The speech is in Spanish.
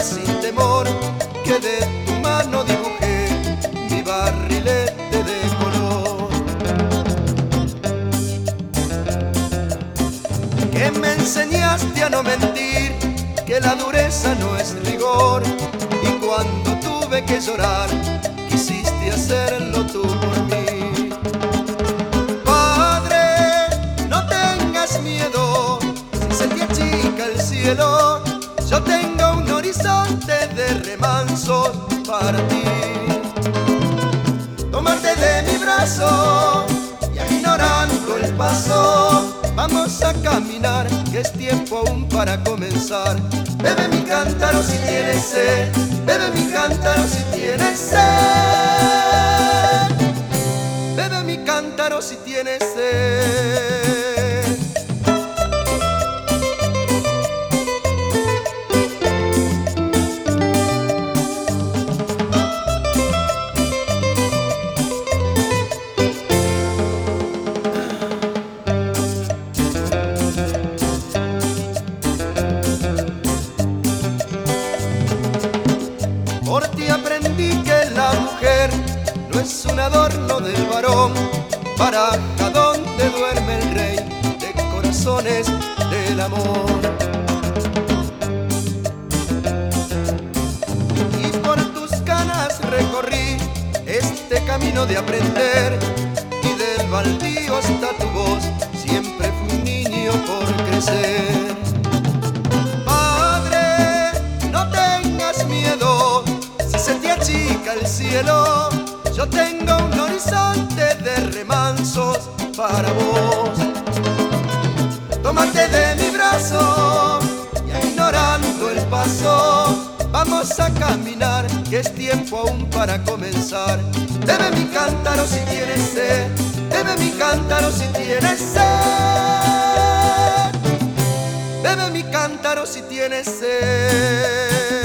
sin temor, que de tu mano dibujé mi barrilete de color. Que me enseñaste a no mentir, que la dureza no es rigor, y cuando tuve que llorar, quisiste hacerlo tú por mí. Padre, no tengas miedo, si se te achica el cielo, yo tengo un horizonte de remansos para ti. Tómate de mi brazo y ignorando el paso, vamos a caminar, que es tiempo aún para comenzar. Bebe mi cántaro si tienes sed, bebe mi cántaro si tienes sed, bebe mi cántaro si tienes sed. Por ti aprendí que la mujer no es un adorno del varón, baraja donde duerme el rey de corazones del amor. Y por tus canas recorrí este camino de aprender, y del baldío hasta tu voz siempre fui un niño por crecer. Padre, no tengas miedo, se te achica el cielo, yo tengo un horizonte de remansos para vos. Tómate de mi brazo y ignorando el paso, vamos a caminar, que es tiempo aún para comenzar. Bebe mi cántaro si tienes sed, bebe mi cántaro si tienes sed, bebe mi cántaro si tienes sed.